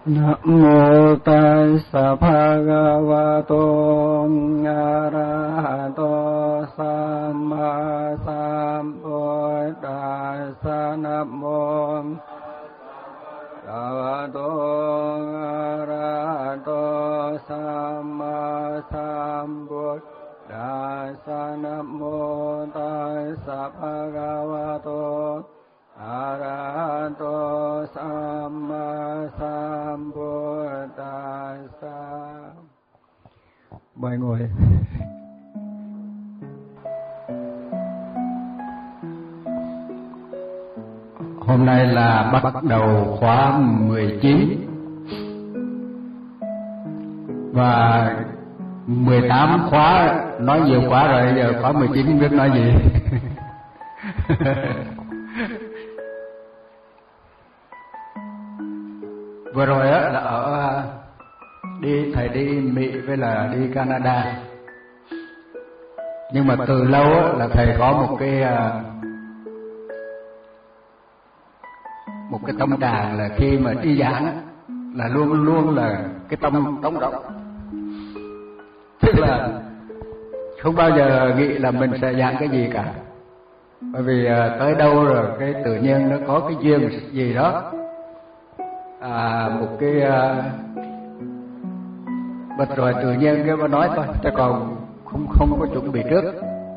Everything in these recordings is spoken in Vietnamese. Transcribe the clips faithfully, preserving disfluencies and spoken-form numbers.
Nam mô Tassa Bhagavato Arahato Samma Sambuddhassa. Nam mô Bhagavato Arahato Samma Sambuddhassa. Nam mô Tassa Bhagavato Arahato Samma Sambuddhassa. Mời ngồi. Hôm nay là bắt đầu khóa mười chín và mười tám khóa, nói nhiều khóa rồi, giờ khóa mười chín không biết nói gì. Vừa rồi á là ở đi thầy đi Mỹ với là đi Canada, nhưng mà từ lâu á là thầy có một cái một cái tâm trạng là khi mà đi giảng á, là luôn luôn là cái tâm trống rỗng, tức là không bao giờ nghĩ là mình sẽ giảng cái gì cả, bởi vì tới đâu rồi cái tự nhiên nó có cái duyên gì đó. À, một cái uh, bật rồi tự nhiên cái mà nói thôi, chứ còn không không có chuẩn bị trước.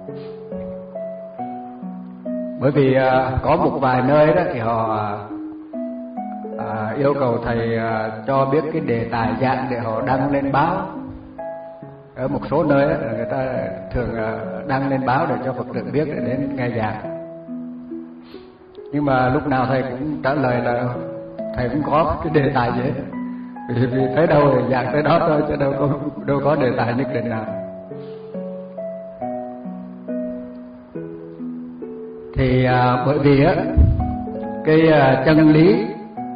Bởi vì uh, có một vài nơi đó thì họ uh, yêu cầu thầy uh, cho biết cái đề tài giảng để họ đăng lên báo. Ở một số nơi đó, người ta thường uh, đăng lên báo để cho Phật tử biết để đến nghe giảng. Nhưng mà lúc nào thầy cũng trả lời là thầy cũng có cái đề tài gì, vì, vì tới đâu thì giảng tới đó thôi, chứ đâu có đâu có đề tài nhất định nào. Thì à, bởi vì á cái à, chân lý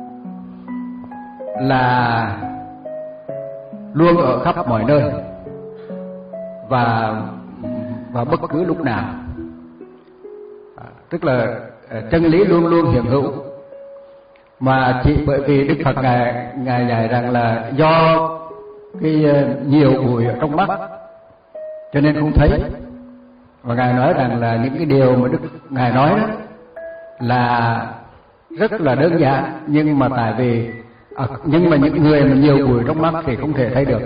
là luôn ở khắp mọi nơi và và bất cứ lúc nào, à, tức là à, chân lý luôn luôn hiện hữu. Mà chỉ bởi vì Đức Phật ngài ngài dạy rằng là do cái nhiều bụi ở trong mắt cho nên không thấy, và ngài nói rằng là những cái điều mà Đức ngài nói đó là rất là đơn giản, nhưng mà tại vì à, nhưng mà những người mà nhiều bụi trong mắt thì không thể thấy được.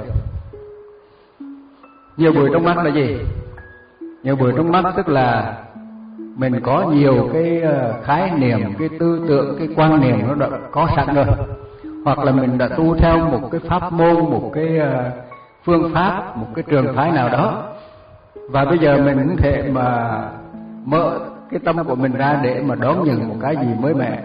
Nhiều bụi trong mắt là gì? Nhiều bụi trong mắt tức là mình có nhiều cái khái niệm, cái tư tưởng, cái quan niệm nó đã có sẵn rồi, hoặc là mình đã tu theo một cái pháp môn, một cái phương pháp, một cái trường phái nào đó, và bây giờ mình không thể mà mở cái tâm của mình ra để mà đón nhận một cái gì mới mẻ.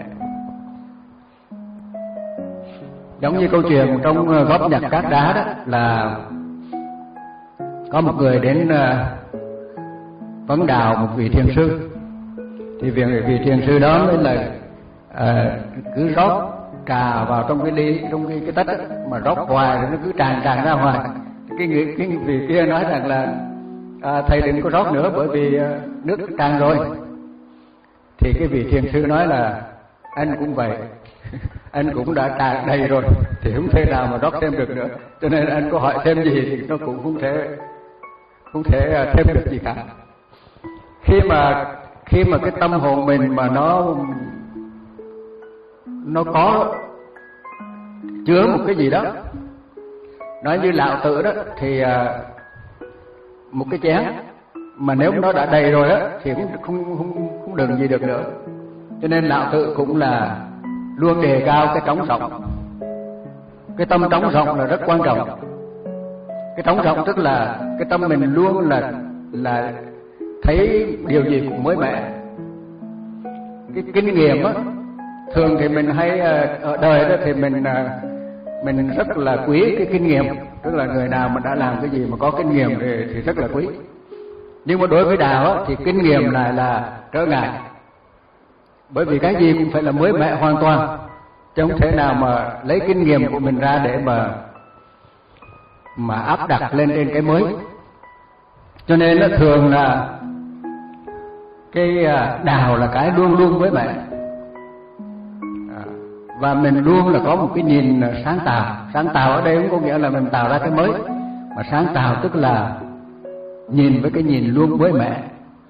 Giống như câu chuyện trong góp nhặt cát đá đó, là có một người đến vấn đào một vị thiền sư, thì vị, vị thiền sư đó mới là à, cứ rót trà vào trong cái ly, trong cái, cái tách ấy, mà rót hoài rồi nó cứ tràn tràn ra ngoài. Cái người cái vị kia nói rằng là à, thầy đừng có rót nữa, bởi vì à, nước tràn rồi. Thì cái vị thiền sư nói là anh cũng vậy, anh cũng đã tràn đầy rồi thì không thể nào mà rót thêm được nữa, cho nên anh có hỏi thêm gì thì nó cũng không thể không thể thêm được gì cả. Khi mà khi mà cái tâm hồn mình mà nó nó có chứa một cái gì đó, nói như Lão Tử đó, thì một cái chén mà nếu nó đã đầy rồi á thì cũng không không không đựng gì được nữa. Cho nên Lão Tử cũng là luôn đề cao cái trống rỗng. Cái tâm trống rỗng là rất quan trọng. Cái trống rỗng tức là cái tâm mình luôn là là thấy điều gì cũng mới mẻ. Cái kinh nghiệm á, thường thì mình hay ở đời đó thì mình mình rất là quý cái kinh nghiệm, tức là người nào mà đã làm cái gì mà có kinh nghiệm thì, thì rất là quý. Nhưng mà đối với đạo á, thì kinh nghiệm lại là trở ngại, bởi vì cái gì cũng phải là mới mẻ hoàn toàn, chứ không thể nào mà lấy kinh nghiệm của mình ra để mà mà áp đặt lên trên cái mới. Cho nên nó thường là cái đạo là cái luôn luôn mới mẻ, và mình luôn là có một cái nhìn sáng tạo. Sáng tạo ở đây cũng có nghĩa là mình tạo ra cái mới, mà sáng tạo tức là nhìn với cái nhìn luôn mới mẻ.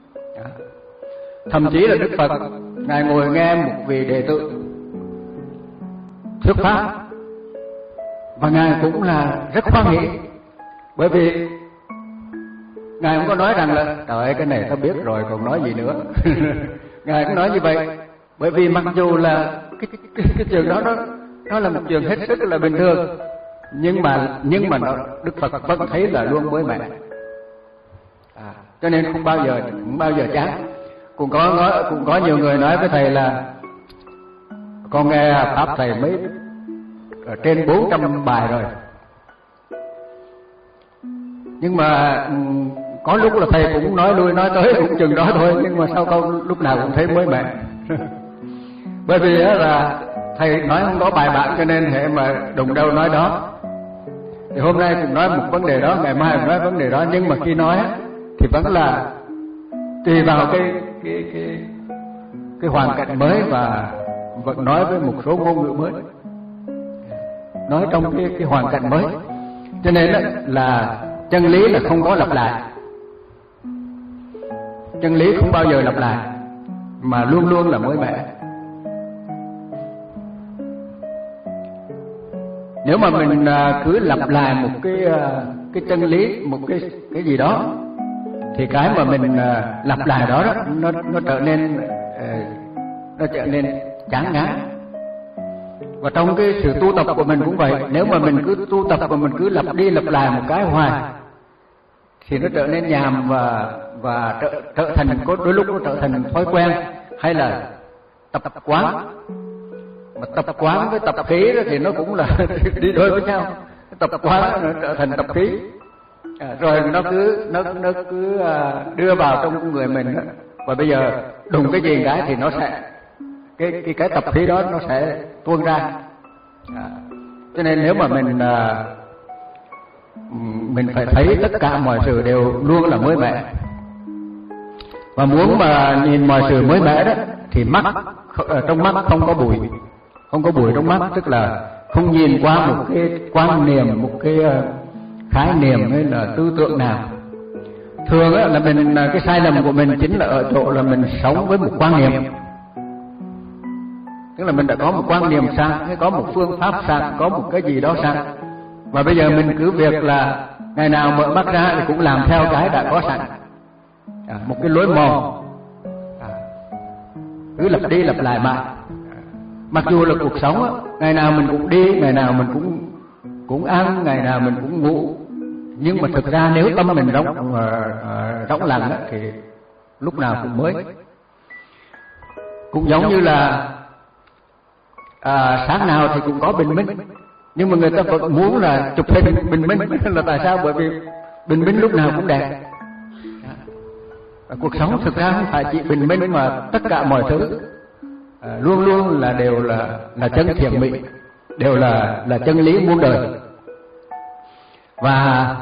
Thậm chí là Đức Phật ngài ngồi nghe một vị đệ tử thuyết pháp và ngài cũng là rất hoan hỉ, bởi vì ngài cũng có nói rằng là trời ơi, cái này ta biết rồi còn nói gì nữa. Ngài cũng nói như vậy, bởi vì mặc dù là cái cái, cái, cái chuyện đó nó nó là một chuyện hết sức là bình thường, nhưng mà nhưng mà nó, Đức Phật vẫn thấy là luôn mới mẻ. À, cho nên không bao giờ không bao giờ chán. Cũng có cũng có nhiều người nói với thầy là con nghe pháp thầy mấy ở trên bốn trăm bài rồi, nhưng mà có lúc là thầy cũng nói lui nói tới cũng chừng đó thôi, nhưng mà sau câu lúc nào cũng thấy mới mẻ. Bởi vì là thầy nói không có bài bản, cho nên hệ mà đụng đâu nói đó. Thì hôm nay cũng nói một vấn đề đó, ngày mai cũng nói vấn đề đó, nhưng mà khi nói thì vẫn là tùy vào cái cái cái cái hoàn cảnh mới và vẫn nói với một số ngôn ngữ mới, nói trong cái cái hoàn cảnh mới. Cho nên là chân lý là không có lặp lại, chân lý không bao giờ lặp lại mà luôn luôn là mới mẻ. Nếu mà mình cứ lặp lại một cái cái chân lý, một cái cái gì đó, thì cái mà mình lặp lại đó, đó nó nó trở nên nó trở nên chán ngán. Và trong cái sự tu tập của mình cũng vậy, nếu mà mình cứ tu tập và mình cứ lặp đi lặp lại một cái hoài thì nó trở nên nhàm và và trở, trở thành có đôi lúc nó trở thành thói quen hay là tập quán. Mà tập quán với tập khí đó thì nó cũng là đi đôi với nhau. Tập quán nó trở thành tập khí, à, rồi nó cứ nó nó cứ đưa vào trong người mình đó. Và bây giờ đùng cái gì cái thì nó sẽ cái cái cái tập khí đó nó sẽ tuôn ra. À, cho nên nếu mà mình à, mình phải thấy tất cả mọi sự đều luôn là mới mẻ, và muốn mà nhìn mọi sự mới mẻ đó thì mắt trong mắt không có bụi, không có bụi trong mắt, tức là không nhìn qua một cái quan niệm, một cái khái niệm hay là tư tưởng nào. Thường là mình cái sai lầm của mình chính là ở chỗ là mình sống với một quan niệm, tức là mình đã có một quan niệm sẵn, hay có một phương pháp sẵn, có một cái gì đó sẵn, và bây giờ mình cứ việc là ngày nào mở mắt ra thì cũng làm theo cái đã có sẵn, à, một cái lối mòn, à, cứ lặp đi lặp lại mãi. Mặc dù là cuộc sống á, ngày nào mình cũng đi, ngày nào mình cũng cũng ăn, ngày nào mình cũng ngủ, nhưng mà thực ra nếu tâm mình rỗng uh, rỗng lặng á, thì lúc nào cũng mới. Cũng giống như là à, sáng nào thì cũng có bình minh, nhưng mà người ta vẫn muốn là chụp hình bình minh là tại sao? Bởi vì bình minh lúc nào cũng đẹp. À, cuộc sống thực ra không phải chỉ bình minh mà tất cả mọi thứ à, luôn luôn là đều là là chân thiện mỹ, đều là là chân lý muôn đời. Và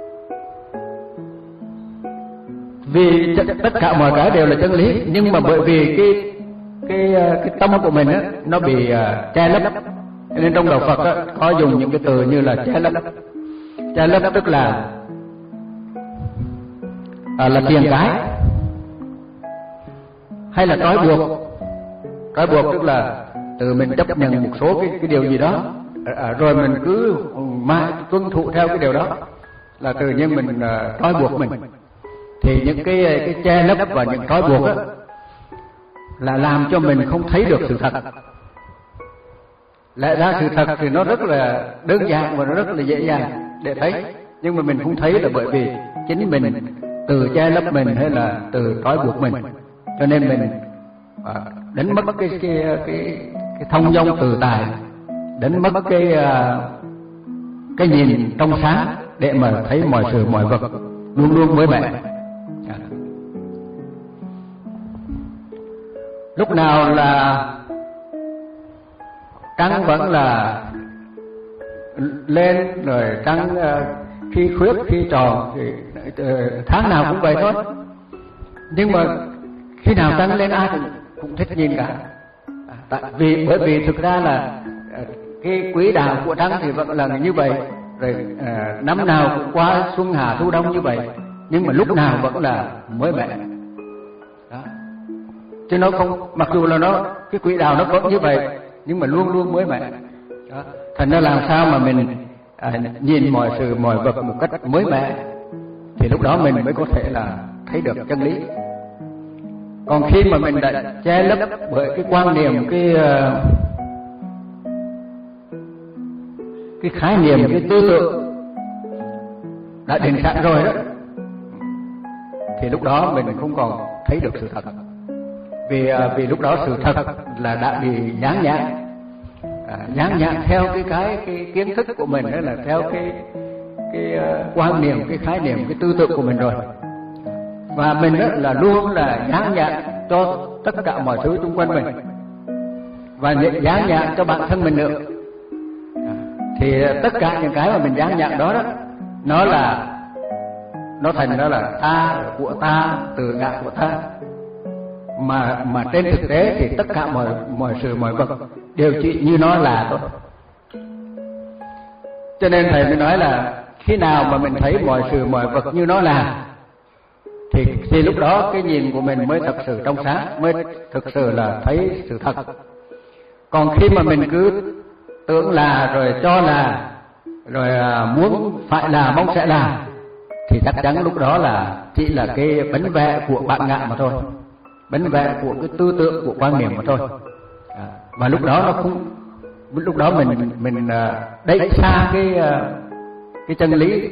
vì tất cả mọi cái đều là chân lý, nhưng mà bởi vì cái cái cái tâm của mình á, nó bị uh, che lấp, nên trong đạo Phật á, có dùng những cái từ như là che lấp. Che lấp tức là à, là tiền cái, hay là trói buộc. Trói buộc tức là từ mình chấp nhận một số cái, cái điều gì đó, à, rồi mình cứ mãi tuân thủ theo cái điều đó, là tự nhiên mình uh, trói buộc mình. Thì những cái cái che lấp và những trói buộc á, là làm cho mình không thấy được sự thật. Lẽ ra sự thật thì nó rất là đơn giản và nó rất là dễ dàng để thấy, nhưng mà mình không thấy là bởi vì chính mình từ che lấp mình hay là từ trói buộc mình, cho nên mình à, đánh mất cái cái cái cái thông dong tự tại, đánh mất cái cái nhìn trong sáng để mà thấy mọi sự mọi vật luôn luôn mới mẻ. À. Lúc nào là trăng vẫn là lên, rồi trăng khi khuyết khi tròn thì tháng nào cũng vậy thôi. Nhưng mà khi nào trăng lên ai cũng, cũng thích nhìn cả. À, tại vì bởi vì thực ra là cái quỹ đạo của trăng thì vẫn là như vậy, rồi à, năm nào cũng qua xuân hạ thu đông như vậy, nhưng mà lúc nào vẫn là mới mẻ. Đó. Chứ nó không, mặc dù là nó cái quỹ đạo nó vẫn như vậy, nhưng mà luôn luôn mới mẻ. Đó. Thành ra làm sao mà mình à, nhìn mọi sự mọi vật một cách mới mẻ, thì lúc đó mình mới có thể là thấy được chân lý. Còn khi mà mình đã che lấp bởi cái quan niệm, cái cái khái niệm, cái tư tưởng đã định sẵn rồi đó, thì lúc đó mình không còn thấy được sự thật. Vì vì lúc đó sự thật là đã bị dán nhãn, à, dán nhãn theo cái cái cái kiến thức của mình, đó là theo cái cái uh, quan niệm, cái khái niệm, cái tư tưởng của mình rồi. Và mình đó là luôn là dán nhãn cho tất cả mọi thứ xung quanh mình, và dán nhãn cho bản thân mình nữa. À, thì tất cả những cái mà mình dán nhãn đó đó, nó là nó thành đó là ta, của ta, tự ngã của ta. Mà mà trên thực tế thì tất cả mọi mọi sự mọi vật đều chỉ như nó là thôi. Cho nên thầy mới nói là khi nào mà mình thấy mọi sự mọi vật như nó là, thì thì lúc đó cái nhìn của mình mới thật sự trong sáng, mới thực sự là thấy sự thật. Còn khi mà mình cứ tưởng là, rồi cho là, rồi muốn phải là, mong sẽ là, thì chắc chắn lúc đó là chỉ là cái bánh vẽ của bản ngã mà thôi, bánh vẽ của cái tư tưởng, của quan niệm mà thôi. À, và lúc đó nó không, lúc đó mình mình đẩy xa cái cái chân lý,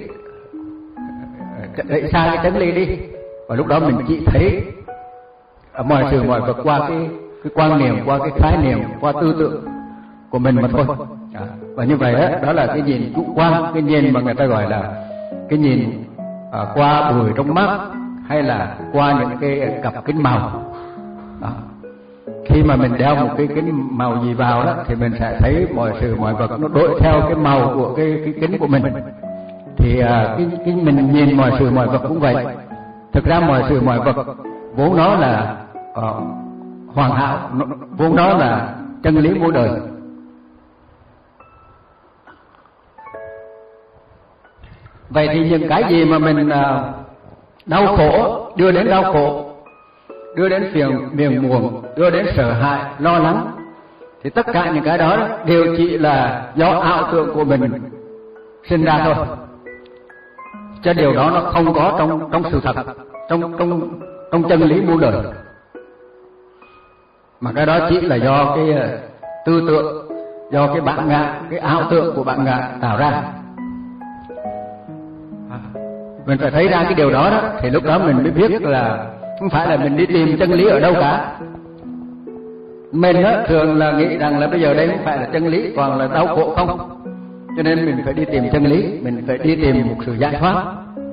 đẩy xa cái chân lý đi, và lúc đó mình chỉ thấy mọi sự mọi vật qua cái cái quan niệm, qua cái khái niệm, qua tư tưởng của mình mà thôi. À, và như vậy đó, đó là cái nhìn chủ quan, cái nhìn mà người ta gọi là cái nhìn à, qua bụi trong mắt, hay là qua những cái cặp kính màu. Đó. Khi mà mình đeo một cái kính màu gì vào đó, thì mình sẽ thấy mọi sự mọi vật nó đổi theo cái màu của cái cái kính của mình. Thì à, cái, cái mình nhìn mọi sự mọi vật cũng vậy. Thực ra mọi sự mọi vật vốn nó là uh, hoàn hảo, vốn nó là chân lý muôn đời. Vậy thì những cái gì mà mình uh, đau khổ, đưa đến đau khổ, đưa đến phiền phiền muộn, đưa đến sợ hãi, lo lắng, thì tất cả những cái đó đều chỉ là do ảo tưởng của mình sinh ra thôi. Chứ điều đó nó không có trong trong sự thật, trong trong trong chân lý muôn đời. Mà cái đó chỉ là do cái tư tưởng, do cái bản ngã, cái ảo tưởng của bản ngã tạo ra. Mình phải thấy ra cái điều đó đó, thì lúc đó mình mới biết là không phải là mình đi tìm chân lý ở đâu cả. Mình đó thường là nghĩ rằng là bây giờ đây không phải là chân lý, còn là đau khổ không. Cho nên mình phải đi tìm chân lý, mình phải đi tìm một sự giải thoát.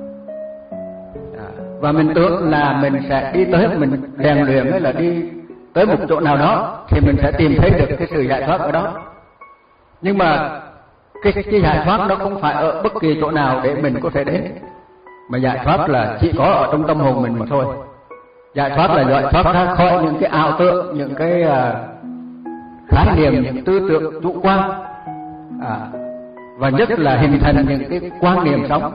Và mình tưởng là mình sẽ đi tới, mình rèn luyện hay là đi tới một chỗ nào đó thì mình sẽ tìm thấy được cái sự giải thoát ở đó. Nhưng mà cái, cái giải thoát nó không phải ở bất kỳ chỗ nào để mình có thể đến, mà giải thoát là chỉ có ở trong tâm hồn mình mà thôi. Giải thoát là giải thoát ra khỏi những cái ảo tưởng, những cái uh, khái niệm, những tư tưởng chủ quan, à, và nhất là hình thành những cái quan niệm sống.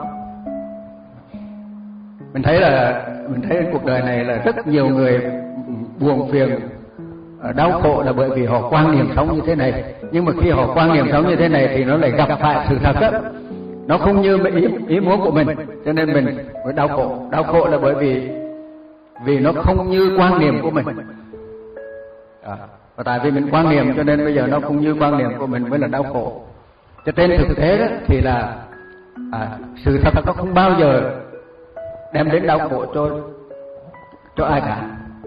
Mình thấy là mình thấy cuộc đời này là rất nhiều người buồn phiền, đau khổ là bởi vì họ quan niệm sống như thế này. Nhưng mà khi họ quan niệm sống như thế này thì nó lại gặp phải sự thật đó, nó không như ý, ý muốn của mình, cho nên mình mới đau khổ. Đau khổ là bởi vì vì nó không như quan niệm của mình. À, và tại vì mình quan niệm cho nên bây giờ nó không như quan niệm của mình mới là đau khổ. Cho trên thực tế đó thì là à, sự thật nó không bao giờ đem đến đau khổ cho cho ai cả.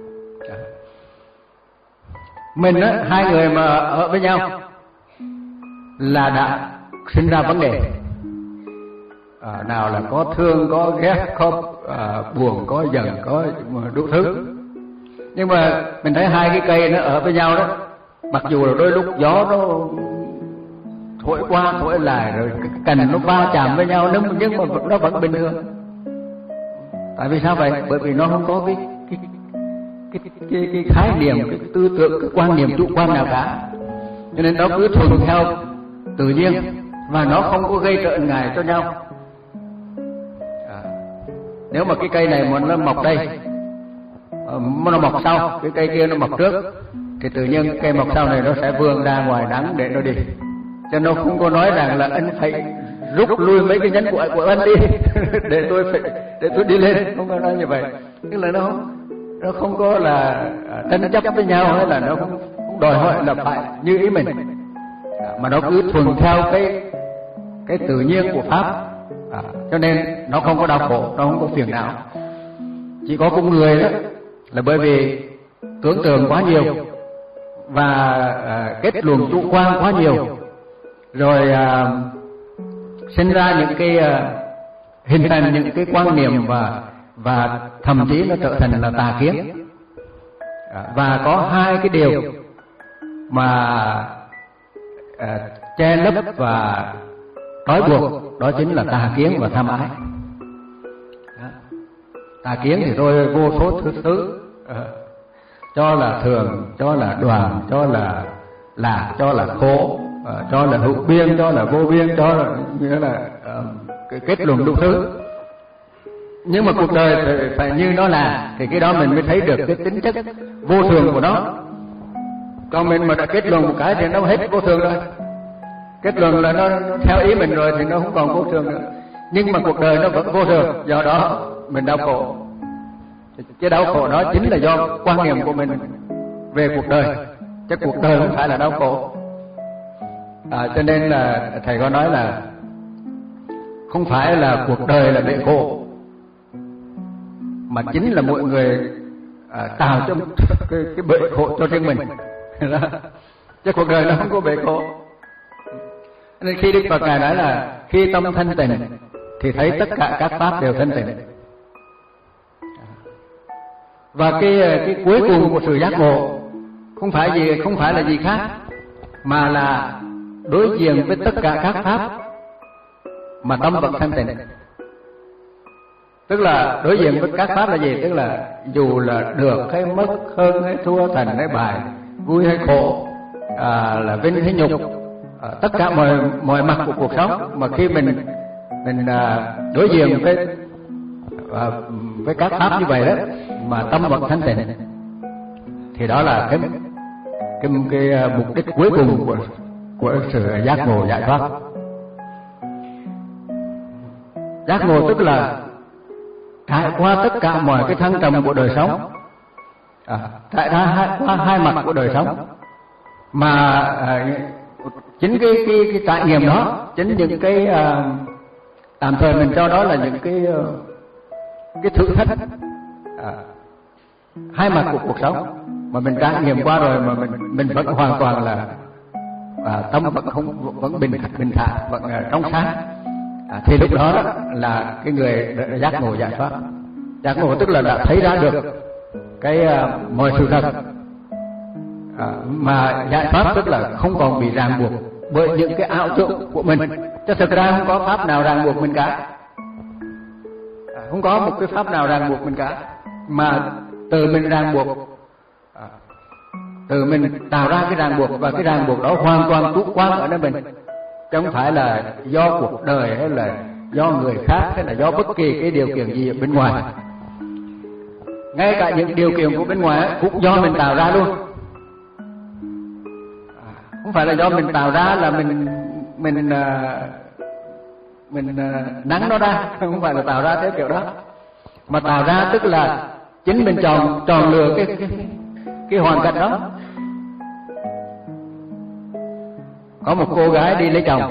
Mình á, hai người mà ở với nhau là đã sinh ra vấn đề. À, nào là có thương, có ghét, có à, buồn, có giận, có đủ thứ. Nhưng mà mình thấy hai cái cây nó ở với nhau đó, mặc dù là đôi lúc gió nó thổi qua thổi lại, rồi cái cành nó va chạm với nhau, nhưng mà nó vẫn bình thường. Tại vì sao vậy? Bởi vì nó không có cái cái cái, cái, cái khái niệm, cái tư tưởng, cái quan niệm chủ quan nào cả. cho nên nó cứ thuận theo tự nhiên và nó không có gây trở ngại cho nhau. À, nếu mà cái cây này mà nó mọc đây, nó mọc sau, cái cây kia nó mọc trước, thì tự nhiên cái cây mọc sau này nó sẽ vươn ra ngoài nắng để nó đi. Cho nó không có nói rằng là anh phải rút lui mấy cái nhánh của của anh đi để tôi phải để tôi đi lên, không có nói như vậy. Tức là nó nó không có là tranh chấp với nhau, hay là nó không, không đòi hỏi là phải như ý mình, mà nó cứ thuận theo cái cái tự nhiên của pháp. À, cho nên nó không có đau khổ, nó không có phiền não. Chỉ có con người đó là bởi vì tưởng tượng quá nhiều và à, kết luận chủ quan quá nhiều, rồi à, sinh ra những cái à, hình thành những cái quan niệm và và thậm chí nó trở thành là tà kiến. À, và có hai cái điều mà à, che lấp và trói buộc, đó chính là tà kiến và tham ái. À, tà kiến thì tôi vô số thứ thứ à, cho là thường, cho là đoàn, cho là lạc, cho là khổ, à, cho là hữu biên, cho là vô biên, cho là nghĩa là uh, kết luận đủ thứ. Nhưng mà cuộc đời phải, phải như nó là, thì cái đó mình mới thấy được cái tính chất vô thường của nó. Còn mình mà đã kết luận một cái thì nó hết vô thường rồi. Kết luận là nó, nó theo ý mình rồi thì nó không còn vô thường nữa. Nhưng mà cuộc đời nó vẫn vô thường, do đó mình đau khổ. Cái đau khổ đó chính là do quan niệm của mình về cuộc đời, chứ cuộc đời không phải là đau khổ. À, cho nên là thầy có nói là không phải là cuộc đời là bể khổ, mà chính là mọi người à, tạo cho cái, cái bể khổ cho riêng mình. Chứ cuộc đời nó không có bể khổ. Nên khi Đức Phật Ngài nói là khi tâm thanh tịnh thì thấy tất cả các pháp đều thanh tịnh. Và cái cái cuối cùng của sự giác ngộ không phải gì không phải là gì khác, mà là đối diện với tất cả các pháp mà tâm vẫn thanh tịnh. Tức là đối diện với các pháp là gì? Tức là dù là được hay mất, hơn hay thua, thành hay bại, vui hay khổ, à, là vinh hay nhục, à, tất cả mọi mọi mặt của cuộc sống, mà khi mình mình à, đối diện với à, với các pháp như vậy đó, mà tâm vẫn thanh tịnh, thì đó là cái cái cái mục đích cuối cùng của của sự giác ngộ giải thoát. Giác ngộ tức là trải qua tất cả mọi cái thăng trầm của đời sống, à, trải ra hai, qua hai mặt của đời sống, mà à, chính cái, cái cái trải nghiệm đó, chính những cái à, tạm thời mình cho đó là những cái cái thử thách à, hai mặt của cuộc sống mà mình trải nghiệm qua rồi, mà mình mình vẫn hoàn toàn là à, tâm vẫn không vẫn bình bình thản, vẫn uh, trong sáng, à, thì lúc đó, đó là cái người đã giác ngộ giải thoát. Giác ngộ tức là đã thấy ra được cái uh, mọi sự thật, à, mà giải thoát tức là không còn bị ràng buộc bởi những cái ảo tưởng của mình. Chứ thực ra không có pháp nào ràng buộc mình cả, à, không có một cái pháp nào ràng buộc mình cả, mà từ mình ràng buộc, à, từ mình tạo ra cái ràng buộc, và cái ràng buộc đó hoàn toàn chủ quan ở nơi mình, chứ không phải là do cuộc đời hay là do người khác hay là do bất kỳ cái điều kiện gì ở bên ngoài. Ngay cả những điều kiện của bên ngoài cũng do mình tạo ra luôn, à, không phải là do mình tạo ra là mình mình mình nắng nó ra, không phải là tạo ra theo kiểu đó, mà tạo ra tức là chính mình chọn chọn lựa cái cái, cái hoàn cảnh đó. Có một cô gái đi lấy chồng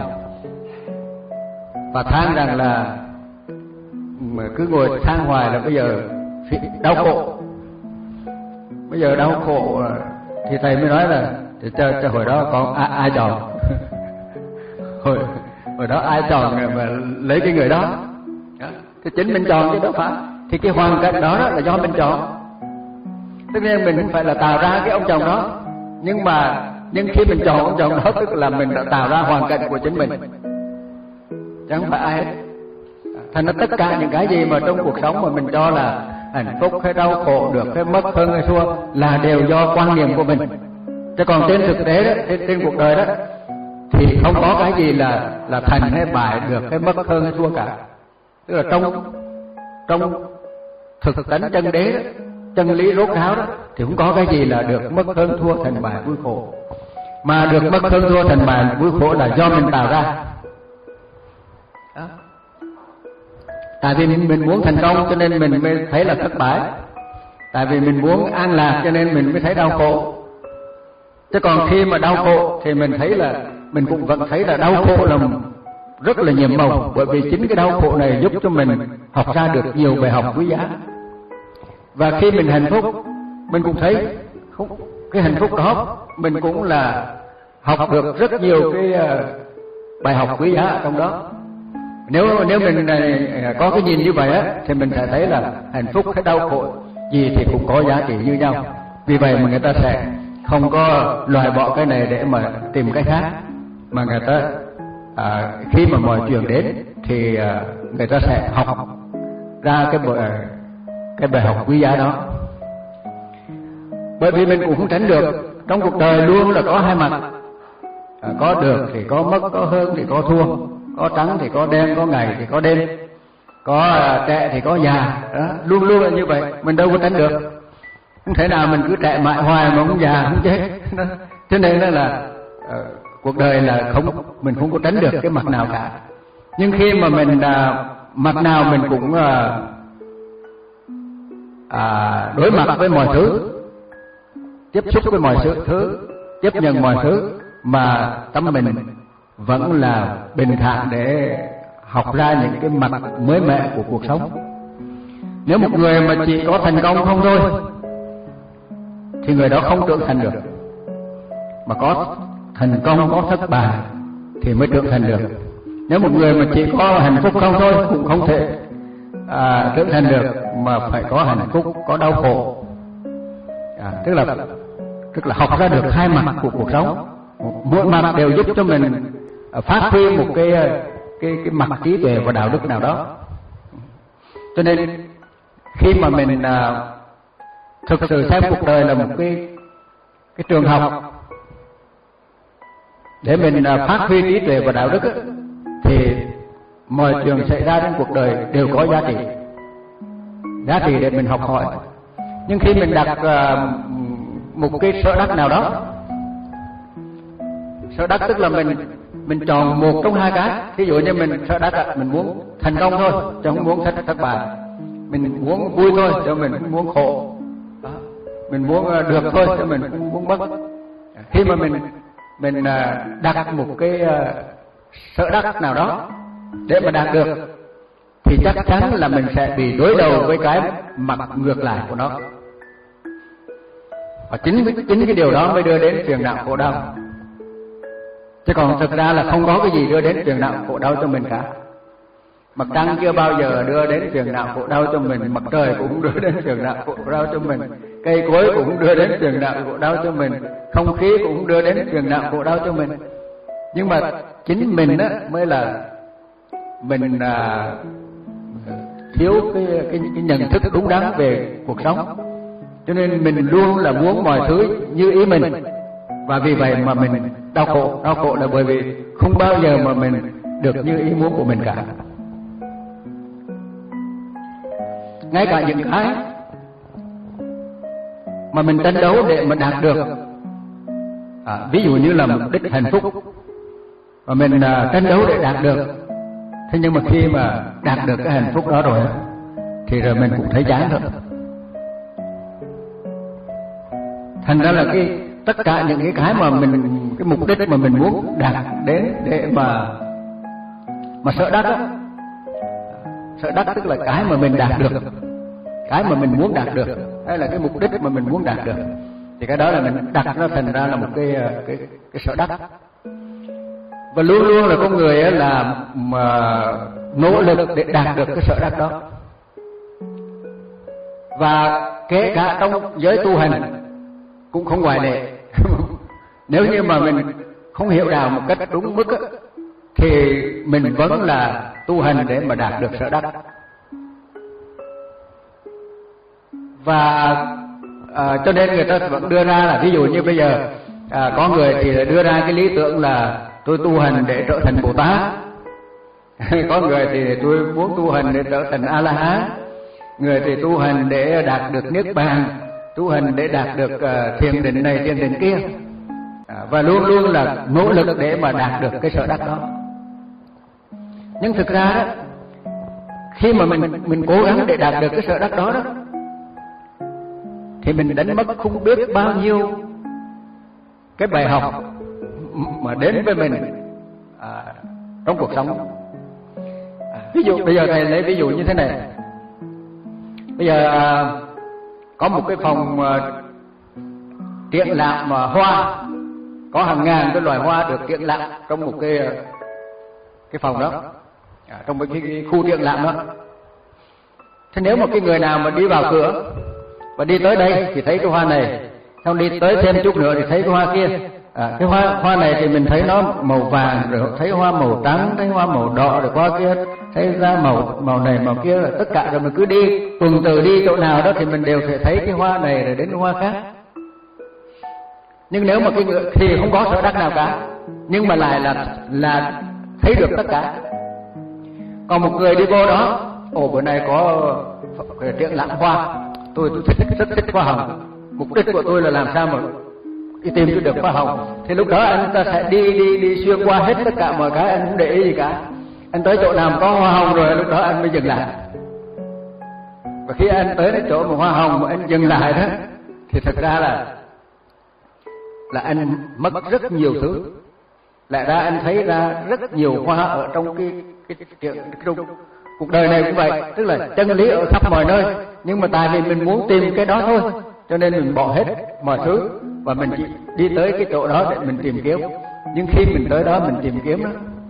và than rằng là cứ ngồi than hoài là bây giờ đau khổ, bây giờ đau khổ, thì thầy mới nói là cho, cho hồi đó còn ai, ai chọn hồi, hồi đó ai chọn mà lấy cái người đó, thì chính mình chọn chứ đâu phải. Thì cái hoàn cảnh đó, đó là do mình chọn. Tất nhiên mình không phải là tạo ra cái ông chồng đó, nhưng mà nhưng khi mình chọn ông chồng đó tức là mình đã tạo ra hoàn cảnh của chính mình, chứ không phải ai hết. Thành ra tất cả những cái gì mà trong cuộc sống mà mình cho là hạnh phúc hay đau khổ, được hay mất, hơn hay thua, là đều do quan niệm của mình. Chứ còn trên thực tế đó, trên, trên cuộc đời đó thì không có cái gì là là thành hay bại, được hay mất hơn hay thua cả. Tức là trong trong thực tánh chân đế đó, chân lý rốt ráo đó, thì không có cái gì là được mất hơn thua, thành bại vui khổ. Mà được mất hơn thua, thành bại vui khổ là do mình tạo ra. Đó. Tại vì mình, mình muốn thành công cho nên mình mới thấy là thất bại. Tại vì mình muốn an lạc cho nên mình mới thấy đau khổ. Chứ còn khi mà đau khổ thì mình thấy là mình cũng vẫn thấy là đau khổ là rất là nhiệm màu, bởi vì chính cái đau khổ này giúp cho mình học ra được nhiều bài học quý giá. Và khi mình hạnh phúc, mình cũng thấy cái hạnh phúc đó mình cũng là học được rất nhiều cái bài học quý giá ở trong đó. Nếu nếu mình có cái nhìn như vậy á, thì mình sẽ thấy là hạnh phúc hay đau khổ gì thì cũng có giá trị như nhau. Vì vậy mà người ta sẽ không có loại bỏ cái này để mà tìm cái khác, mà người ta à, khi mà mọi chuyện đến thì à, người ta sẽ học ra cái bài, cái bài học quý giá đó. Bởi vì mình cũng không tránh được, trong cuộc đời luôn là có hai mặt, à, có được thì có mất, có hơn thì có thua, có trắng thì có đen, có ngày thì có đêm, có à, trẻ thì có già đó. Luôn luôn là như vậy, mình đâu có tránh được. Không thể nào mình cứ trẻ mãi hoài mà không già không chết. Cho nên đó là uh, cuộc đời là không, mình không có tránh được cái mặt nào cả. Nhưng khi mà mình uh, mặt nào mình cũng uh, uh, đối mặt với mọi thứ, tiếp xúc với mọi sự thứ, chấp nhận mọi thứ, mà tâm mình vẫn là bình thản để học ra những cái mặt mới mẻ của cuộc sống. Nếu một người mà chỉ có thành công không thôi thì người đó không trưởng thành được. Mà có thành công, có thất bại thì mới trưởng thành được. Nếu một người mà chỉ có hạnh phúc không thôi cũng không thể à, trưởng thành được, mà phải có hạnh phúc, có đau khổ. À, tức là tức là học ra được hai mặt của cuộc sống. Mỗi mặt đều giúp cho mình phát huy một cái cái cái mặt trí tuệ và đạo đức nào đó. Cho nên khi mà mình à, thực sự xem cuộc đời là một cái cái trường học để mình uh, phát huy trí tuệ và đạo đức ấy, thì mọi chuyện xảy ra trong cuộc đời đều có giá trị, giá trị để mình học hỏi. Nhưng khi mình đặt uh, một cái sở đắc nào đó, sở đắc tức là mình mình chọn một trong hai cái. Ví dụ như mình sở đắc mình muốn thành công thôi, chứ không muốn thất thất bại. Mình muốn vui thôi, chứ mình không muốn khổ. Mình muốn được thôi, chứ mình không muốn mất. Khi mà mình mình đặt một cái sở đắc nào đó để mà đạt được thì chắc chắn là mình sẽ bị đối đầu với cái mặt ngược lại của nó. Và chính chính cái điều đó mới đưa đến phiền não khổ đau. Chứ còn thực ra là không có cái gì đưa đến phiền não khổ đau cho mình cả. Mặt trăng chưa bao giờ đưa đến phiền não khổ đau cho mình, mặt trời cũng đưa đến phiền não khổ đau cho mình, cây cối cũng đưa đến phiền não khổ đau cho mình, không khí cũng đưa đến phiền não khổ đau cho mình. Nhưng mà chính mình á mới là mình à, thiếu cái, cái cái nhận thức đúng đắn về cuộc sống. Cho nên mình luôn là muốn mọi thứ như ý mình, và vì vậy mà mình đau khổ. Đau khổ là bởi vì không bao giờ mà mình được như ý muốn của mình cả. Ngay cả những cái mà mình tranh đấu để mà đạt được, à, ví dụ như là mục đích hạnh phúc mà mình à, tranh đấu để đạt được, thế nhưng mà khi mà đạt được cái hạnh phúc đó rồi thì rồi mình cũng thấy chán rồi. Thành ra là cái tất cả những cái cái mà mình cái mục đích mà mình muốn đạt đến để mà mà sở đắc á, sở đắc tức là cái mà mình đạt được, cái mà mình muốn đạt được, hay là cái mục đích mà mình muốn đạt được, thì cái đó là mình đặt nó thành ra là một cái cái cái sở đắc. Và luôn luôn là con người là mà nỗ lực để đạt được cái sở đắc đó. Và kể cả trong giới tu hành cũng không ngoại lệ. Nếu như mà mình không hiểu đạo một cách đúng mức á, thì mình vẫn là tu hành để mà đạt được sở đắc. Và à, cho nên người ta vẫn đưa ra là ví dụ như bây giờ À, có người thì đưa ra cái lý tưởng là tôi tu hành để trở thành Bồ Tát. Có người thì tôi muốn tu hành để trở thành A La Hán. Người thì tu hành để đạt được niết bàn, tu hành để đạt được uh, thiền định này thiền định kia, à, và luôn luôn là nỗ lực để mà đạt được cái sở đắc đó. Nhưng thực ra đó, khi mà mình mình cố gắng để đạt được cái sở đắc đó đó, thì mình đánh mất không biết bao nhiêu cái bài học mà đến với mình à, trong cuộc sống. À, ví dụ bây giờ thầy lấy ví dụ như thế này. Bây giờ à, có một cái phòng à, triển lãm mà hoa, có hàng ngàn cái loài hoa được triển lãm trong một cái cái phòng đó, à, trong một cái, cái khu triển lãm đó. Thế nếu một cái người nào mà đi vào cửa và đi tới đây thì thấy cái hoa này, xong đi tới thêm chút nữa thì thấy cái hoa kia. À, cái hoa hoa này thì mình thấy nó màu vàng, rồi thấy hoa màu trắng, thấy hoa màu đỏ, rồi hoa kia thấy ra màu màu này màu kia, rồi tất cả rồi mình cứ đi tuần từ đi chỗ nào đó thì mình đều sẽ thấy cái hoa này rồi đến cái hoa khác. Nhưng nếu mà cái người thì không có sở đắc nào cả, nhưng mà lại là là thấy được tất cả. Còn một người đi vô đó, ồ bữa nay có triển lãm hoa, tôi tôi thích rất thích hoa hồng, mục đích của tôi là làm sao mà đi tìm cho được hoa hồng. Thì lúc đó anh ta sẽ đi đi đi xuyên qua hết tất cả mọi cái, anh không để ý gì cả. Anh tới chỗ nào có hoa hồng rồi lúc đó anh mới dừng lại. Và khi anh tới đến chỗ một hoa hồng mà anh dừng lại đó, thì thật ra là là anh mất rất nhiều thứ. Lại ra anh thấy ra rất nhiều hoa ở trong cái cái, cái, cái, cái cuộc đời này cũng vậy, tức là chân lý ở khắp mọi nơi, nhưng mà tại vì mình muốn tìm cái đó thôi, cho nên mình bỏ hết mọi thứ và mình chỉ đi tới cái chỗ đó để mình tìm kiếm. Nhưng khi mình tới đó mình tìm kiếm đó,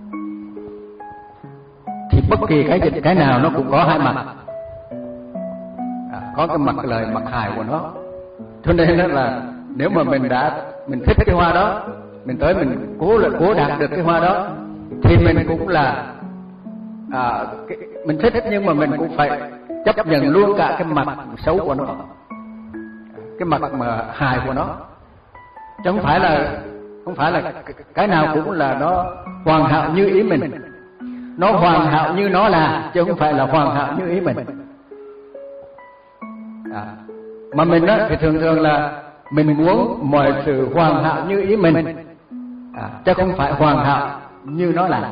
thì bất kỳ cái dịch cái nào nó cũng có hai mặt, à, có cái mặt lời mặt hại của nó. Cho nên đó là nếu mà mình đã mình thích cái hoa đó, mình tới mình cố là cố đạt được cái hoa đó, thì mình cũng là à, cái, mình thích nhưng mà mình cũng phải chấp nhận luôn cả cái mặt xấu của nó, cái mặt mà hài của nó, chứ không phải là không phải là cái nào cũng là nó hoàn hảo như ý mình. Nó hoàn hảo như nó là, chứ không phải là hoàn hảo như ý mình. À, mà mình đó thì thường thường là mình muốn mọi sự hoàn hảo như ý mình, à, chứ không phải hoàn hảo như nó là.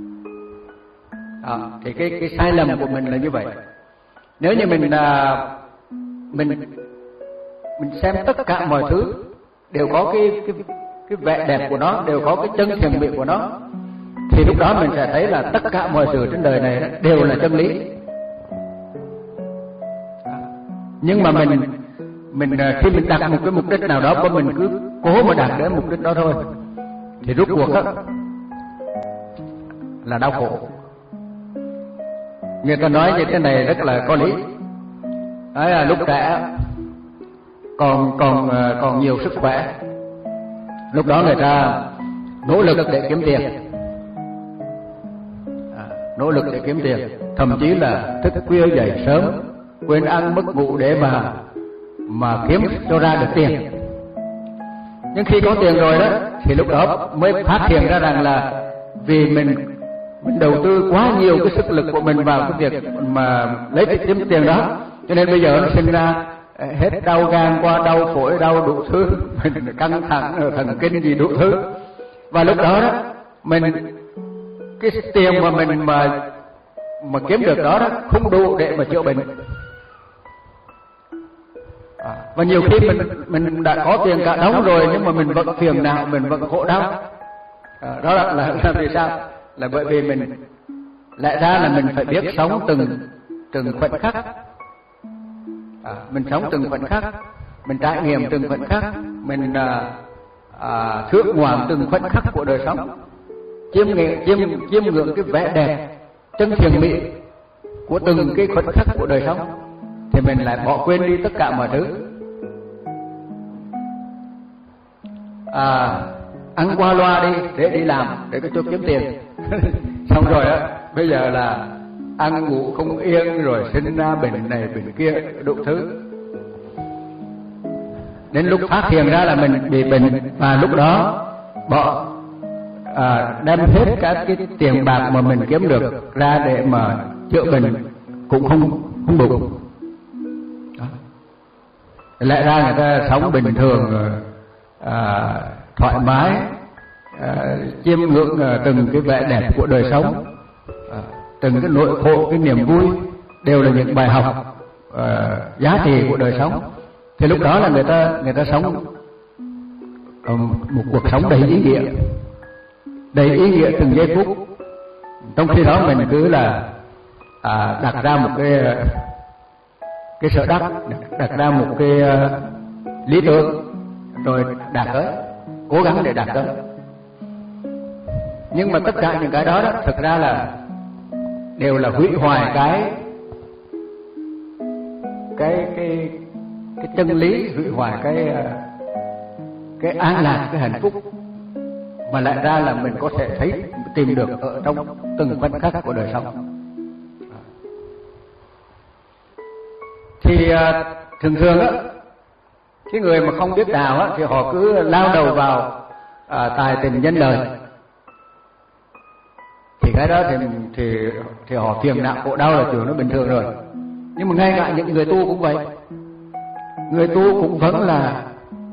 À, thì cái cái sai lầm của mình là như vậy. Nếu như mình à, mình mình xem tất cả mọi thứ đều có cái cái cái vẻ đẹp của nó, đều có cái chân thiện mỹ của nó, thì lúc đó mình sẽ thấy là tất cả mọi sự trên đời này đều là chân lý. À, nhưng mà mình mình khi mình đặt một cái mục đích nào đó, mình cứ cố mà đạt đến mục đích đó thôi, thì rốt cuộc đó là đau khổ. Người ta nói như thế này rất là có lý. Đấy là lúc trẻ còn còn còn nhiều sức khỏe, lúc đó người ta nỗ lực để kiếm tiền, à, nỗ lực để kiếm tiền, thậm chí là thức khuya dậy sớm, quên ăn mất ngủ để mà mà kiếm cho ra được tiền. Nhưng khi có tiền rồi đó, thì lúc đó mới phát hiện ra rằng là vì mình mình đầu tư quá nhiều cái sức lực của mình vào cái việc mà lấy cái kiếm tiền đó, cho nên bây giờ nó sinh ra hết đau gan qua đau phổi, đau đủ thứ, mình căng thẳng thần kinh gì đủ thứ. Và lúc đó đó mình cái tiền mà mình mà mà kiếm được đó, đó không đủ để mà chữa bệnh. À, và nhiều khi mình mình đã có tiền cả đống rồi, nhưng mà mình vẫn phiền não, mình vẫn khổ đau. À, đó là, là là vì sao? Là bởi vì mình lẽ ra là mình phải biết sống từng từng khoảnh khắc, à, mình sống từng khoảnh khắc, mình trải nghiệm từng khoảnh khắc, mình à, à, thưởng ngoạn từng khoảnh khắc của đời sống, chiêm nghiệm chiêm chiêm ngưỡng cái vẻ đẹp chân thiện mỹ của từng cái khoảnh khắc của đời sống, thì mình lại bỏ quên đi tất cả mọi thứ. À, ăn qua loa đi để đi làm để có chỗ kiếm tiền. Xong rồi á, bây giờ là ăn ngủ không yên, rồi sinh ra bệnh này bệnh kia đủ thứ. đến lúc phát hiện ra là mình bị bệnh, và lúc đó bỏ à, đem hết các cái tiền bạc mà mình kiếm được ra để mà chữa bệnh cũng không không đủ. Đó. Lẽ ra người ta sống bình thường, à, thoải mái, à, chiêm ngưỡng à, từng cái vẻ đẹp của đời sống, à, từng cái nỗi khổ, cái niềm vui đều là những bài học à, giá trị của đời sống. Thì lúc đó là người ta người ta sống một cuộc sống đầy ý nghĩa, đầy ý nghĩa từng giây phút. Trong khi đó mình cứ là à, đặt ra một cái cái sở đắc, đặt ra một cái uh, lý tưởng rồi đạt tới, cố gắng để đạt tới. Nhưng mà tất cả những cái đó, đó thực ra là đều là hủy hoại cái cái cái cái chân lý, hủy hoại cái uh, cái an lạc, cái hạnh phúc mà lại ra là mình có thể thấy tìm được ở trong từng khoảnh khắc của đời sống. Thì uh, thường thường á, cái người mà không biết đạo á, thì họ cứ lao đầu vào à, tài tình nhân đời, thì cái đó thì thì thì họ phiền não khổ đau là chuyện nó bình thường rồi. Nhưng mà ngay cả những người tu cũng vậy, người tu cũng vẫn là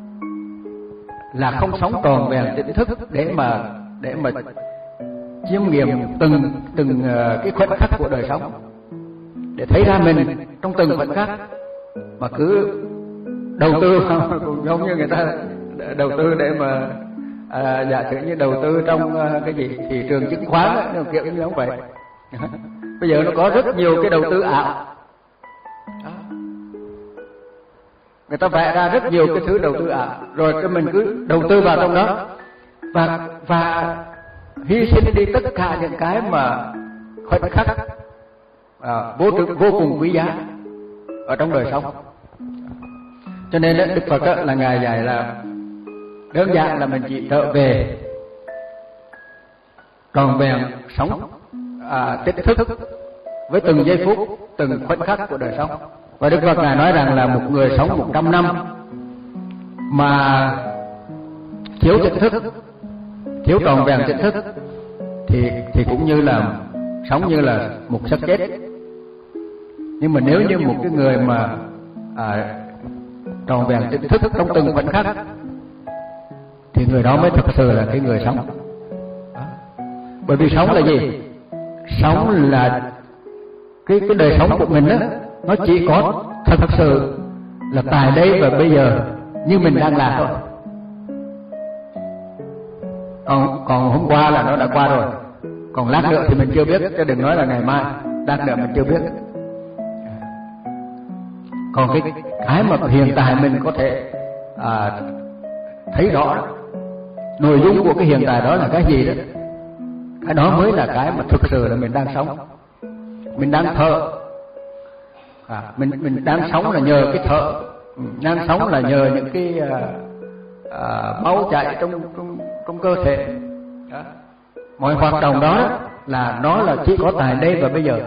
là không sống tròn vẹn tỉnh thức để mà để mà chiêm nghiệm từng từng uh, cái khoảnh khắc của đời sống, để thấy ra mình trong từng khoảnh khắc, mà cứ đầu tư cũng giống như người ta đầu tư để mà à, giả sử như đầu tư trong uh, cái gì thị trường chứng khoán đó, kiểu như giống vậy. Bây giờ nó có rất nhiều cái đầu tư ảo đó. Người ta vẽ ra rất nhiều cái thứ đầu tư ảo, rồi cái mình cứ đầu tư vào trong đó và và hy sinh đi tất cả những cái mà khoảnh khắc à, vô thực, vô cùng quý giá ở trong đời sống. Cho nên Đức Phật đó, là ngài dạy là đơn giản là mình chỉ trở về tròn vẹn sống à, tích thức với từng giây phút, từng khoảnh khắc của đời sống. Và Đức Phật ngài nói rằng là một người sống một trăm năm mà thiếu tỉnh thức, thiếu tròn vẹn tỉnh thức thì thì cũng như là sống như là một xác chết. Nhưng mà nếu như một cái người mà à, tròn vẹn tỉnh thức trong từng khoảnh khắc thì người đó mới thực sự là cái người sống. Bởi vì sống là gì? Sống là cái cái đời sống của mình đó, nó chỉ có thật sự là tại đây và bây giờ như mình đang làm thôi. Còn còn hôm qua là nó đã qua rồi, còn lát nữa thì mình chưa biết, chứ đừng nói là ngày mai, lát nữa mình chưa biết. Còn cái cái mà hiện tại mình có thể à, thấy rõ nội dung của cái hiện tại đó là cái gì đó, cái đó mới là cái mà thực sự là mình đang sống, mình đang thở. À, mình mình đang sống là nhờ cái thở, đang sống là nhờ những cái à, à, máu chảy trong trong trong cơ thể. Đó. Mọi hoạt động đó là nó là chỉ có tại đây và bây giờ.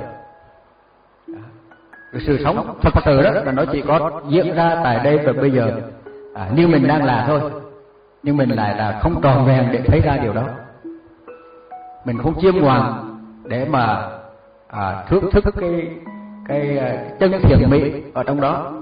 Cái sự sống thật sự đó là nó chỉ có diễn ra tại đây và bây giờ, à, như mình đang là thôi. Nhưng mình lại là không tròn vẹn để thấy ra điều đó. Mình không chiêm ngoan để mà à, thưởng thức cái cái chân thiện mỹ ở trong đó.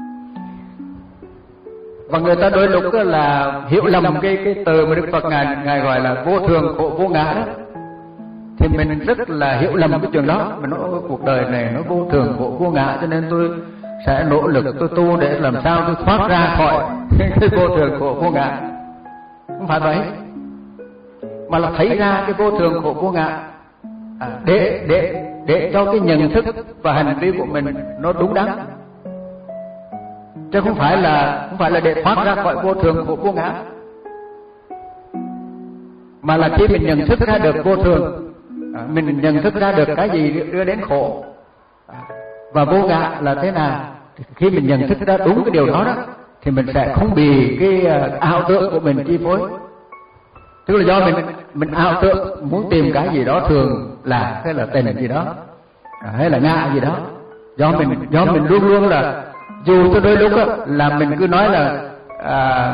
Và người ta đôi lúc là hiểu lầm cái cái từ mà Đức Phật ngài ngài gọi là vô thường khổ vô ngã đó, thì mình rất là hiểu lầm cái chuyện đó. Mình nói cuộc đời này nó vô thường khổ vô ngã, cho nên tôi sẽ nỗ lực tôi tu để làm sao tôi thoát ra khỏi cái vô thường khổ vô ngã. Không phải vậy, mà là thấy ra cái vô thường khổ vô ngã, à, để để để cho cái nhận thức và hành vi của mình nó đúng đắn, chứ không phải là không phải là để thoát ra khỏi vô thường khổ vô ngã, mà là khi mình nhận thức ra được vô thường, à, mình nhận thức ra được cái gì đưa đến khổ, à, và vô ngã là thế nào. Khi mình nhận thức ra đúng cái điều đó đó thì mình sẽ không bị cái uh, ảo tưởng của mình chi phối. Tức là do mình mình ảo tưởng muốn tìm cái gì đó thường là hay là tình gì đó, à, hay là ngã gì đó. Do mình do mình luôn luôn là dù cho đôi lúc đó, là mình cứ nói là à,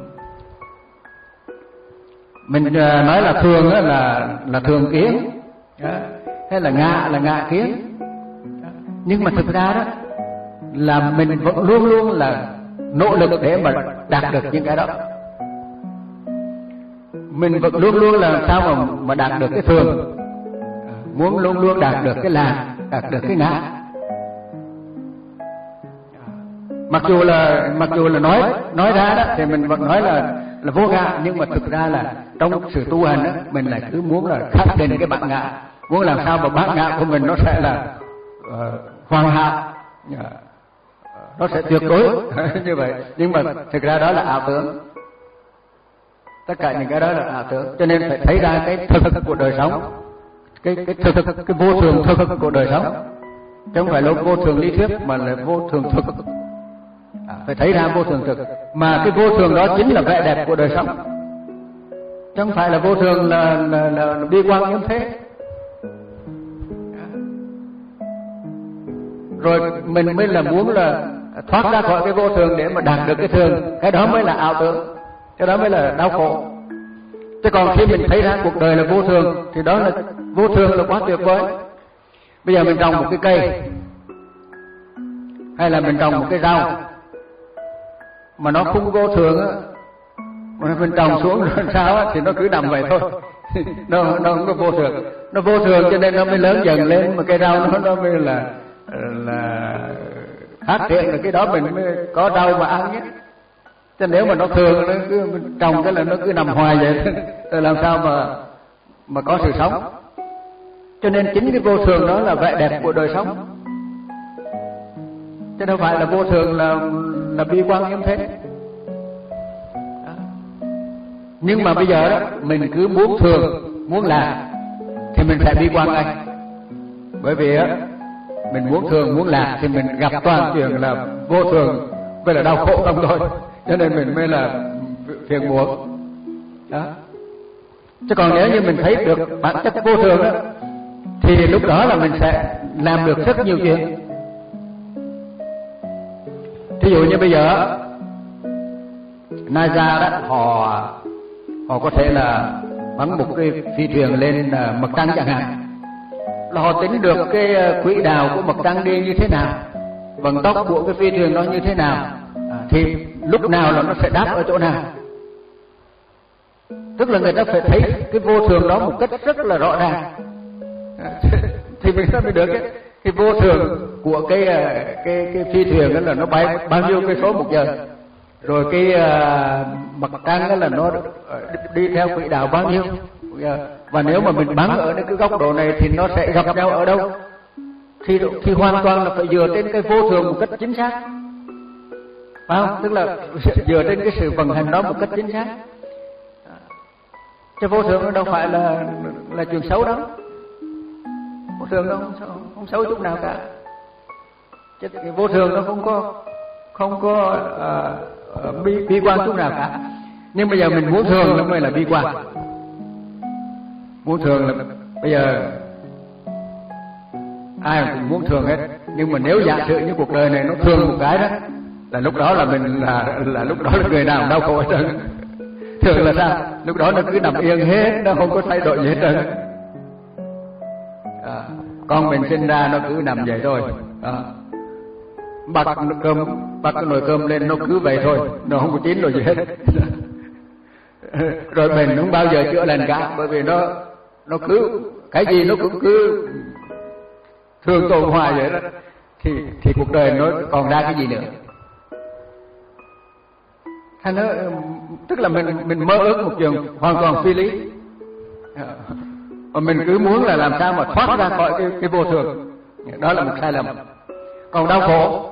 mình nói là thường là là thường kiến, hay là ngạ là ngạ kiến, nhưng mà thực ra đó là mình vẫn luôn luôn là nỗ lực để mà đạt được những cái đó. Mình vẫn luôn luôn là sao mà mà đạt được cái thường, muốn luôn luôn đạt được cái là, đạt được cái ngã. Mặc dù là mặc dù là nói nói ra đó thì mình vẫn nói là là vô ngã, nhưng mà thực ra là trong sự tu hành đó, mình lại cứ muốn là khắc định cái bản ngã, muốn làm sao mà bản ngã của mình nó sẽ là uh, hoàn hảo, uh, nó sẽ tuyệt đối như vậy. Nhưng mà thực ra đó là ảo tưởng, tất cả những cái đó là ảo tưởng. Cho nên phải thấy ra cái thực của đời sống, cái cái thực cái vô thường thực của đời sống, chứ không phải là vô thường lý thuyết mà là vô thường thực. À, phải thấy ra vô thường thực, mà cái vô thường đó chính là vẻ đẹp của đời sống, chứ không phải là vô thường là là, là, là bi quan như thế. Rồi mình mới là muốn là thoát ra khỏi cái vô thường để mà đạt được cái thường, cái đó mới là ảo tưởng, cái đó mới là đau khổ. Chứ còn khi mình thấy ra cuộc đời là vô thường thì đó là vô thường, là quá tuyệt vời. Bây giờ mình trồng một cái cây, hay là mình trồng một cái rau mà nó không vô thường á, mà mình trồng xuống rồi sao á thì nó cứ nằm vậy thôi. nó nó không có vô thường, nó vô thường cho nên nó mới lớn dần lên, mà cây rau nó nó mới là là phát triển được, cái đó mình mới có rau mà ăn nhé. Chứ nếu mà nó thường, nó cứ mình trồng cái là nó cứ nằm hoài vậy thì làm sao mà mà có sự sống. Cho nên chính cái vô thường đó là vẻ đẹp của đời sống, chứ đâu phải là vô thường là là bi quan như thế. Đó. Nhưng mà bây giờ đó mình cứ muốn thường, muốn lạc thì mình sẽ bi quan ngay. Bởi vì á mình muốn thường muốn lạc thì mình gặp toàn chuyện là vô thường với là đau khổ không thôi, cho nên mình mới là phiền muộn. Đó. Chứ còn nếu như mình thấy được bản chất vô thường đó thì lúc đó là mình sẽ làm được rất nhiều chuyện. Thí dụ như bây giờ NASA đó họ họ có thể là bắn một cái phi thuyền lên mặt trăng chẳng hạn, là họ tính được cái quỹ đạo của mặt trăng đi như thế nào, vận tốc của cái phi thuyền đó như thế nào, à, thì lúc nào là nó sẽ đáp ở chỗ nào. Tức là người ta phải thấy cái vô thường đó một cách rất là rõ ràng, à, thì mình mới được cái cái vô thường của cái cái cái phi thuyền đó là nó bay bao nhiêu cây số một giờ, rồi cái uh, mặt trăng đó là nó đi theo quỹ đạo bao nhiêu, và nếu mà mình bắn ở cái góc độ này thì nó sẽ gặp nhau ở đâu, thì thì hoàn toàn là phải dựa trên cái vô thường một cách chính xác, phải không? Tức là dựa trên cái sự vận hành đó một cách chính xác. Chứ vô thường nó đâu phải là là chuyện xấu đó, vô thường nó không xấu, không xấu chút nào cả. Chứ cái vô thường nó không có không có uh, bi bi quan chút nào cả. Nhưng bây giờ mình muốn thường nó mới là bi quan. Muốn thường là bây giờ ai cũng muốn thường hết, nhưng mà nếu giả sử như cuộc đời này nó thường một cái đó là lúc đó là mình là là lúc đó là người nào đau khổ hết trơn. Thường là sao? Lúc đó nó cứ nằm yên hết, nó không có thay đổi gì hết trơn. À, con mình sinh ra nó cứ nằm vậy thôi. À, bắt cơm, bắt cái nồi cơm lên nó cứ vậy thôi, nó không có chín rồi gì hết. Rồi mình không bao giờ chữa lành cả, bởi vì nó nó cứ cái gì nó cũng cứ thường tồn hoài vậy đó, thì thì cuộc đời nó còn ra cái gì nữa? Thành nó tức là mình mình mơ ước một chuyện hoàn toàn phi lý, mà mình cứ muốn là làm sao mà thoát ra khỏi cái, cái vô thường, đó là một sai lầm. Còn đau khổ,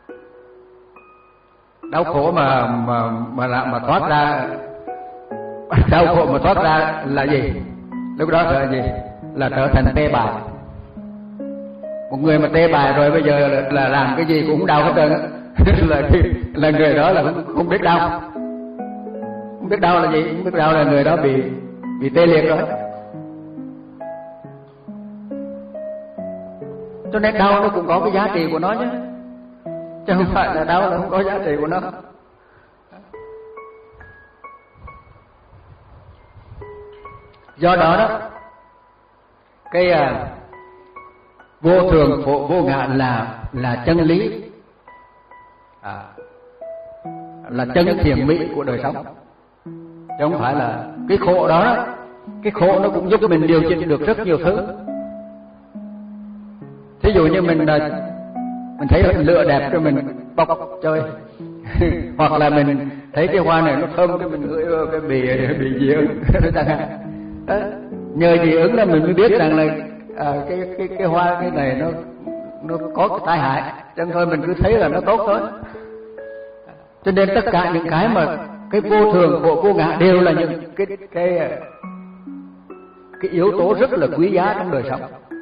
đau khổ mà mà mà làm mà thoát ra, đau khổ mà thoát ra là gì? Lúc đó là gì? Là trở thành tê bài. Một người mà tê bài rồi bây giờ là, là làm cái gì cũng không đau hết trơn. là là người đó là không, không biết đau. Không biết đau là gì? Không biết đau là người đó bị bị tê liệt rồi. Cho nên đau nó cũng có cái giá trị của nó chứ, chứ không phải là đau là không có giá trị của nó. Do đó đó, cái à, vô thường khổ vô ngã là là chân lý, à, là chân thiện mỹ của đời sống, chứ không phải là cái khổ đó, đó. Cái khổ nó cũng giúp mình điều chỉnh được rất nhiều thứ. Thí dụ như mình mình thấy lửa đẹp rồi mình bọc chơi hoặc là mình thấy cái hoa này nó thơm cái mình ngửi vào cái bì bì dị ứng đó. Nhờ dị ứng là mình mới biết rằng là à, cái cái cái hoa cái này nó nó có cái tai hại, cho nên thôi mình cứ thấy là nó tốt thôi. Cho nên tất cả những cái mà cái vô thường của vô ngã đều là những cái cái cái yếu tố rất là quý giá trong đời sống.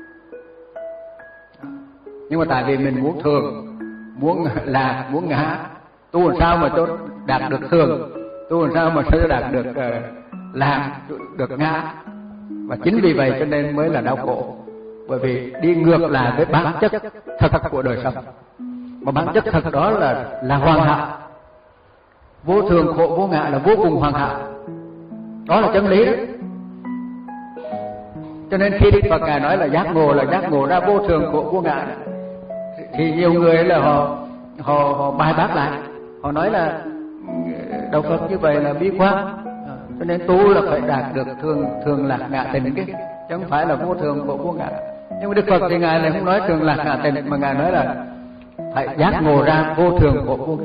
Nhưng mà tại vì mình muốn thường, muốn lạc, muốn ngã, tu làm sao mà cho đạt được thường, tu làm sao mà cho đạt được uh, lạc, được ngã. Và chính vì vậy cho nên mới là đau khổ, bởi vì đi ngược lại với bản chất thật của đời sống. Mà bản chất thật đó là là hoàn hảo. Vô thường khổ vô ngã là vô cùng hoàn hảo. Đó là chân lý đó. Cho nên khi Đức Phật Ngài nói là giác ngộ là giác ngộ ra vô thường khổ vô ngã, thì nhiều người là họ họ họ bài bác lại, họ nói là đạo Phật như vậy là bi quan, cho nên tu là phải đạt được thường thường lạc ngã tịnh cái, chứ không phải là vô thường khổ vô ngã. Nhưng mà Đức Phật thì Ngài lại không nói thường lạc ngã tịnh, mà Ngài nói là phải giác ngộ ra vô thường khổ vô ngã.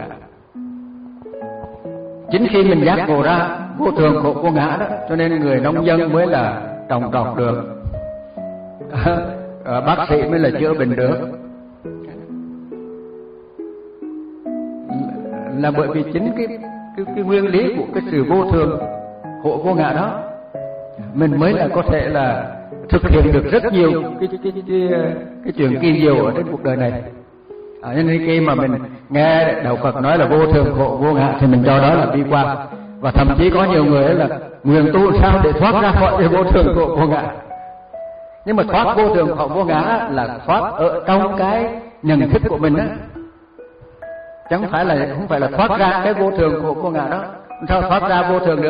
Chính khi mình giác ngộ ra vô thường khổ vô ngã đó, cho nên người nông dân mới là trồng trọt được, bác sĩ mới là chữa bệnh được, là bởi vì chính cái cái, cái nguyên lý của cái sự vô thường khổ vô ngã đó, mình mới là có thể là thực hiện được rất nhiều cái cái cái cái, cái chuyện kỳ diệu ở trên cuộc đời này. À, nên khi mà mình nghe đạo Phật nói là vô thường khổ vô ngã thì mình cho đó là bi quan, và thậm chí có nhiều người là nguyện tu sao để thoát ra khỏi cái vô thường khổ vô ngã. Nhưng mà thoát vô thường khổ vô ngã là thoát ở trong cái nhận thức của mình á, chứ không phải là không phải là thoát ra cái vô thường khổ vô ngã đó. Sao thoát ra vô thường được?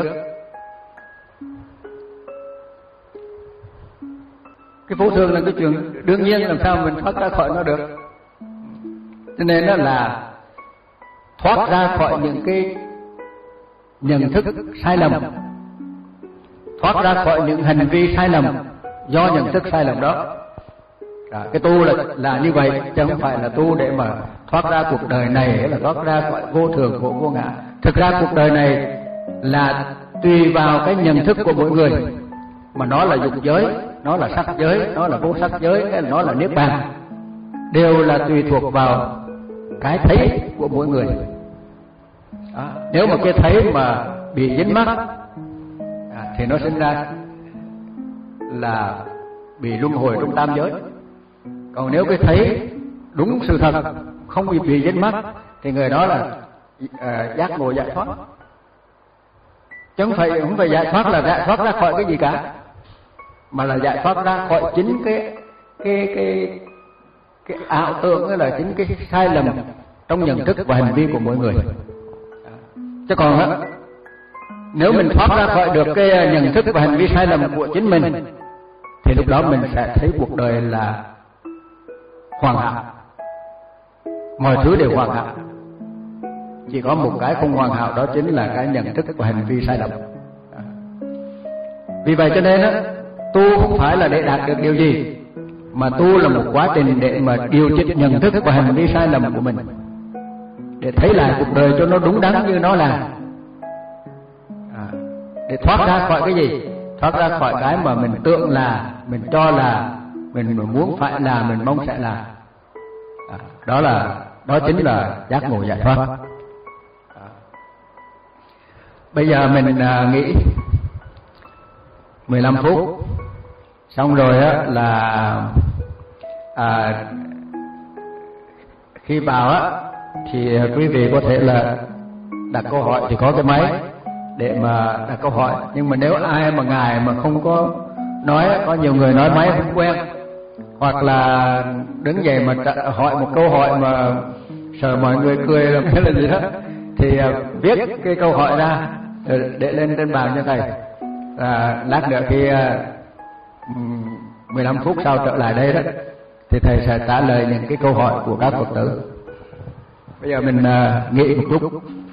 Cái vô thường là cái chuyện đương nhiên, làm sao mình thoát ra khỏi nó được? Cho nên đó là thoát ra khỏi những cái nhận thức sai lầm, thoát ra khỏi những hành vi sai lầm do nhận thức sai lầm đó. À, cái tu là là như vậy, chứ không phải là tu để mà thoát ra cuộc đời này, là thoát ra khỏi vô thường khổ vô ngã. Thực ra cuộc đời này là tùy vào cái nhận thức của mỗi người, mà nó là dục giới, nó là sắc giới, nó là vô sắc giới, hay là nó là niết bàn, đều là tùy thuộc vào cái thấy của mỗi người. À, nếu mà cái thấy mà bị dính mắc à, thì nó sinh ra là bị luân hồi trong tam giới. Còn nếu cái thấy đúng sự thật, không bị bị dính mắc, thì người đó là à, giác ngộ giải thoát. Chứ không phải không phải giải thoát là giải thoát ra khỏi cái gì cả, mà là giải thoát ra khỏi chính cái cái cái cái ảo tưởng, là chính cái sai lầm trong nhận thức và hành vi của mỗi người. Chứ còn á, nếu mình thoát ra khỏi được cái nhận thức và hành vi sai lầm của chính mình, thì lúc đó mình sẽ thấy cuộc đời là hoàn hảo, mọi thứ đều hoàn hảo. Chỉ có một cái không hoàn hảo, đó chính là cái nhận thức và hành vi sai lầm. Vì vậy cho nên á, tu không phải là để đạt được điều gì, mà tu là một quá trình để mà điều chỉnh nhận thức và hành vi sai lầm của mình, để thấy lại cuộc đời cho nó đúng đắn như nó là. À, để thoát ra khỏi cái gì? Thoát ra khỏi cái mà mình tưởng là, mình cho là, mình muốn phải là, mình mong sẽ là. À, đó là đó chính là giác ngộ giải thoát. À, bây giờ mình à, nghĩ mười lăm phút xong rồi á là à, khi vào á thì quý vị có thể là đặt câu hỏi, thì có cái máy để mà đặt câu hỏi. Nhưng mà nếu ai mà ngài mà không có nói, có nhiều người nói máy không quen, hoặc là đứng dậy mà hỏi một câu hỏi mà sợ mọi người cười là cái là gì đó, thì viết cái câu hỏi ra để lên trên bàn cho thầy. à, lát nữa khi à, mười lăm phút sau trở lại đây đó thì thầy sẽ trả lời những cái câu hỏi của các Phật tử. Bây giờ mình à, nghỉ một chút.